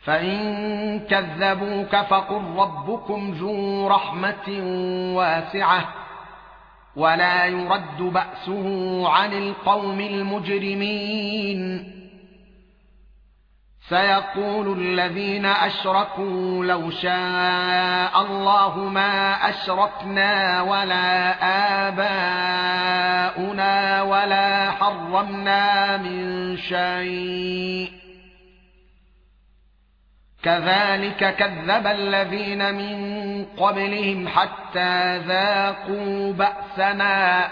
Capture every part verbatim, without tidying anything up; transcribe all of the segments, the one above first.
فإن كذبوك فقل ربكم ذو رحمة واسعة ولا يرد بأسه عن القوم المجرمين. سيقول الذين أشركوا لو شاء الله ما أشركنا ولا آباؤنا ولا حرمنا من شيء كذلك كذب الذين من قبلهم حتى ذاقوا بأسنا.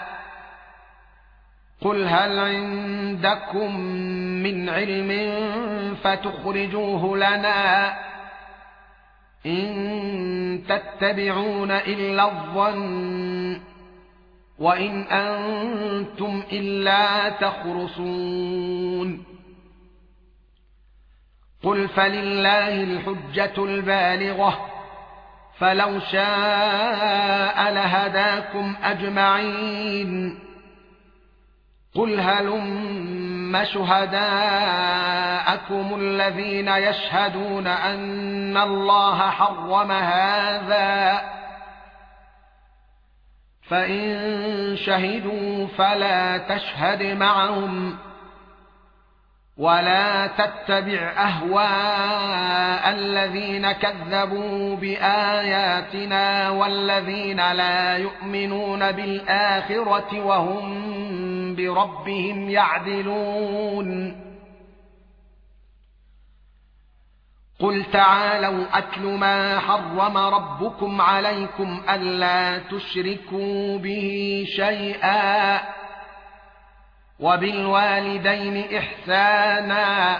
قل هل عندكم من علم فتخرجوه لنا إن تتبعون إلا الظن وإن أنتم إلا تخرصون. قل فلله الحجة البالغة فلو شاء لهداكم أجمعين. قل هلم شهداءكم الذين يشهدون أن الله حرم هذا فإن شهدوا فلا تشهد معهم ولا تتبع أهواء الذين كذبوا بآياتنا والذين لا يؤمنون بالآخرة وهم بربهم يعدلون. قل تعالوا أتل ما حرم ربكم عليكم ألا تشركوا به شيئا وبالوالدين إحسانا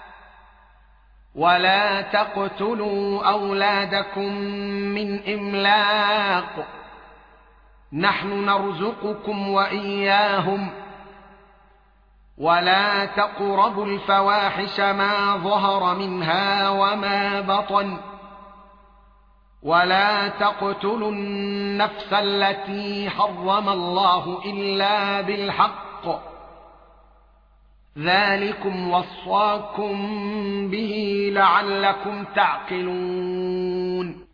ولا تقتلوا أولادكم من إملاق نحن نرزقكم وإياهم ولا تقربوا الفواحش ما ظهر منها وما بطن ولا تقتلوا النفس التي حرم الله إلا بالحق ذلكم وصاكم به لعلكم تعقلون.